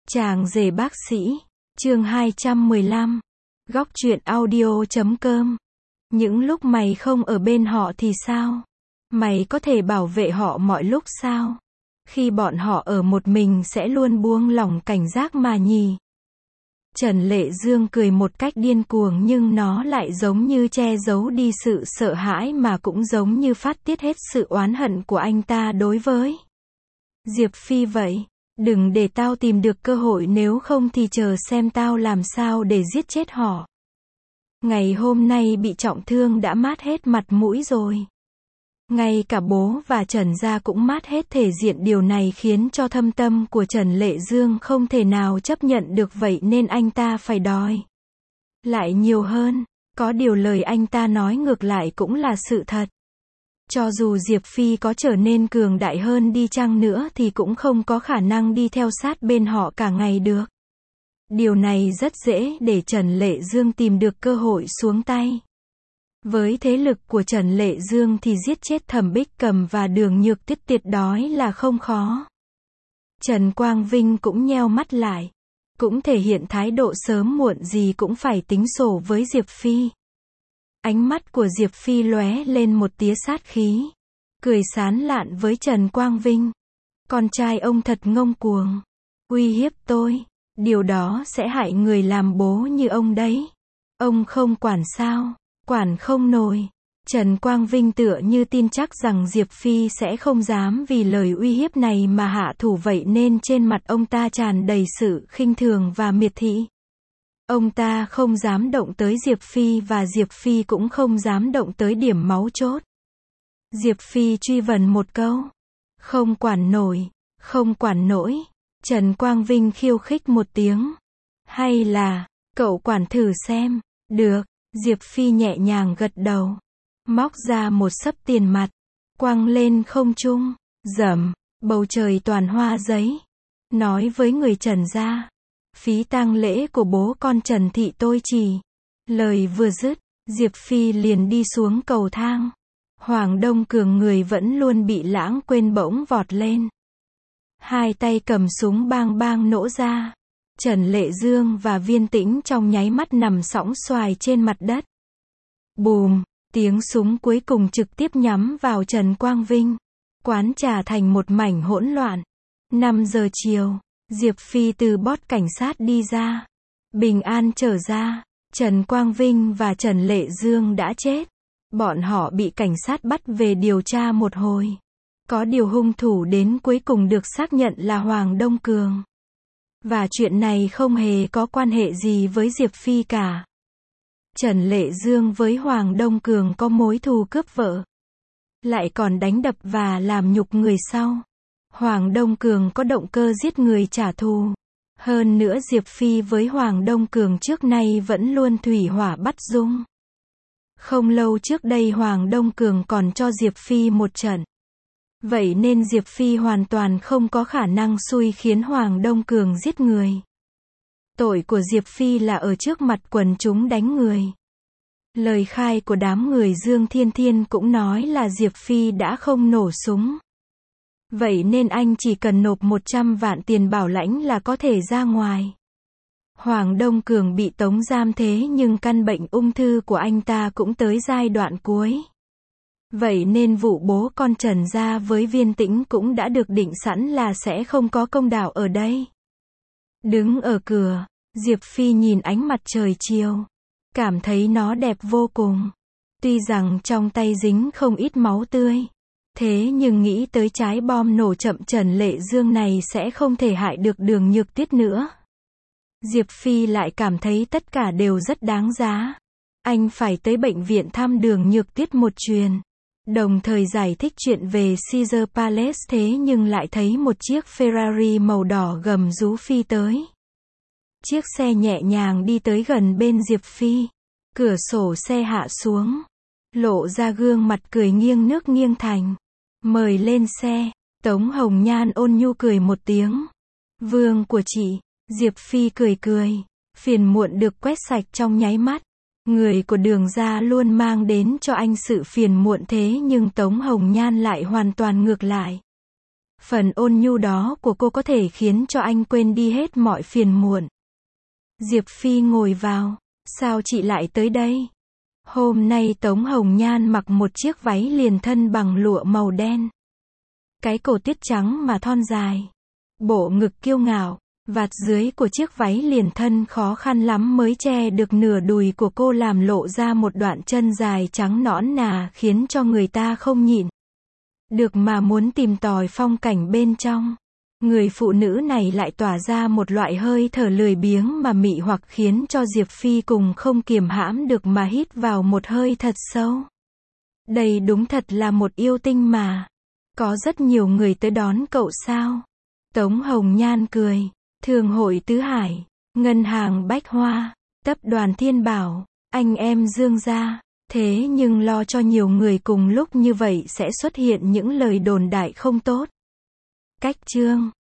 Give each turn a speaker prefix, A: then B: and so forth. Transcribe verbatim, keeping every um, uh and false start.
A: Chàng rể bác sĩ, chương hai trăm mười lăm, góc truyện audio chấm com. Những lúc mày không ở bên họ thì sao? Mày có thể bảo vệ họ mọi lúc sao? Khi bọn họ ở một mình sẽ luôn buông lỏng cảnh giác mà nhỉ? Trần Lệ Dương cười một cách điên cuồng nhưng nó lại giống như che giấu đi sự sợ hãi mà cũng giống như phát tiết hết sự oán hận của anh ta đối với Diệp Phi vậy. Đừng để tao tìm được cơ hội, nếu không thì chờ xem tao làm sao để giết chết họ. Ngày hôm nay bị trọng thương đã mát hết mặt mũi rồi. Ngay cả bố và Trần gia cũng mát hết thể diện, điều này khiến cho thâm tâm của Trần Lệ Dương không thể nào chấp nhận được, vậy nên anh ta phải đòi lại nhiều hơn. Có điều lời anh ta nói ngược lại cũng là sự thật. Cho dù Diệp Phi có trở nên cường đại hơn đi chăng nữa thì cũng không có khả năng đi theo sát bên họ cả ngày được. Điều này rất dễ để Trần Lệ Dương tìm được cơ hội xuống tay. Với thế lực của Trần Lệ Dương thì giết chết Thẩm Bích Cầm và Đường Nhược Tuyết tuyệt đối là không khó. Trần Quang Vinh cũng nheo mắt lại, cũng thể hiện thái độ sớm muộn gì cũng phải tính sổ với Diệp Phi. Ánh mắt của Diệp Phi lóe lên một tia sát khí, cười sán lạn với Trần Quang Vinh. Con trai ông thật ngông cuồng, uy hiếp tôi, điều đó sẽ hại người làm bố như ông đấy. Ông không quản sao? Quản không nổi. Trần Quang Vinh tựa như tin chắc rằng Diệp Phi sẽ không dám vì lời uy hiếp này mà hạ thủ, vậy nên trên mặt ông ta tràn đầy sự khinh thường và miệt thị. Ông ta không dám động tới Diệp Phi và Diệp Phi cũng không dám động tới điểm máu chốt. Diệp Phi truy vấn một câu. Không quản nổi, không quản nổi. Trần Quang Vinh khiêu khích một tiếng. Hay là, cậu quản thử xem. Được, Diệp Phi nhẹ nhàng gật đầu. Móc ra một xấp tiền mặt, quăng lên không trung. Rầm, bầu trời toàn hoa giấy. Nói với người Trần gia. Phí tang lễ của bố con Trần thị tôi chỉ. Lời vừa dứt, Diệp Phi liền đi xuống cầu thang. Hoàng Đông Cường người vẫn luôn bị lãng quên bỗng vọt lên. Hai tay cầm súng bang bang nổ ra. Trần Lệ Dương và Viên Tĩnh trong nháy mắt nằm sõng xoài trên mặt đất. Bùm, tiếng súng cuối cùng trực tiếp nhắm vào Trần Quang Vinh. Quán trà thành một mảnh hỗn loạn. năm giờ chiều. Diệp Phi từ bót cảnh sát đi ra. Bình an trở ra. Trần Quang Vinh và Trần Lệ Dương đã chết. Bọn họ bị cảnh sát bắt về điều tra một hồi. Có điều hung thủ đến cuối cùng được xác nhận là Hoàng Đông Cường. Và chuyện này không hề có quan hệ gì với Diệp Phi cả. Trần Lệ Dương với Hoàng Đông Cường có mối thù cướp vợ, lại còn đánh đập và làm nhục người sau. Hoàng Đông Cường có động cơ giết người trả thù. Hơn nữa Diệp Phi với Hoàng Đông Cường trước nay vẫn luôn thủy hỏa bắt dung. Không lâu trước đây Hoàng Đông Cường còn cho Diệp Phi một trận. Vậy nên Diệp Phi hoàn toàn không có khả năng xui khiến Hoàng Đông Cường giết người. Tội của Diệp Phi là ở trước mặt quần chúng đánh người. Lời khai của đám người Dương Thiên Thiên cũng nói là Diệp Phi đã không nổ súng. Vậy nên anh chỉ cần nộp một trăm vạn tiền bảo lãnh là có thể ra ngoài. Hoàng Đông Cường bị tống giam thế nhưng căn bệnh ung thư của anh ta cũng tới giai đoạn cuối. Vậy nên vụ bố con Trần gia với Viên Tĩnh cũng đã được định sẵn là sẽ không có công đạo ở đây. Đứng ở cửa, Diệp Phi nhìn ánh mặt trời chiều. Cảm thấy nó đẹp vô cùng. Tuy rằng trong tay dính không ít máu tươi. Thế nhưng nghĩ tới trái bom nổ chậm Trần Lệ Dương này sẽ không thể hại được Đường Nhược Tuyết nữa. Diệp Phi lại cảm thấy tất cả đều rất đáng giá. Anh phải tới bệnh viện thăm Đường Nhược Tuyết một chuyến. Đồng thời giải thích chuyện về Caesar Palace, thế nhưng lại thấy một chiếc Ferrari màu đỏ gầm rú phi tới. Chiếc xe nhẹ nhàng đi tới gần bên Diệp Phi. Cửa sổ xe hạ xuống. Lộ ra gương mặt cười nghiêng nước nghiêng thành. Mời lên xe. Tống Hồng Nhan ôn nhu cười một tiếng. Vương của chị. Diệp Phi cười cười. Phiền muộn được quét sạch trong nháy mắt. Người của Đường gia luôn mang đến cho anh sự phiền muộn, thế nhưng Tống Hồng Nhan lại hoàn toàn ngược lại. Phần ôn nhu đó của cô có thể khiến cho anh quên đi hết mọi phiền muộn. Diệp Phi ngồi vào. Sao chị lại tới đây? Hôm nay Tống Hồng Nhan mặc một chiếc váy liền thân bằng lụa màu đen. Cái cổ tiết trắng mà thon dài. Bộ ngực kiêu ngạo. Vạt dưới của chiếc váy liền thân khó khăn lắm mới che được nửa đùi của cô, làm lộ ra một đoạn chân dài trắng nõn nà, khiến cho người ta không nhịn được mà muốn tìm tòi phong cảnh bên trong. Người phụ nữ này lại tỏa ra một loại hơi thở lười biếng mà mị hoặc, khiến cho Diệp Phi cùng không kiềm hãm được mà hít vào một hơi thật sâu. Đây đúng thật là một yêu tinh mà. Có rất nhiều người tới đón cậu sao? Tống Hồng Nhan cười. Thương hội Tứ Hải, Ngân hàng Bách Hoa, Tập đoàn Thiên Bảo, anh em Dương gia. Thế nhưng lo cho nhiều người cùng lúc như vậy sẽ xuất hiện những lời đồn đại không tốt. Cách chương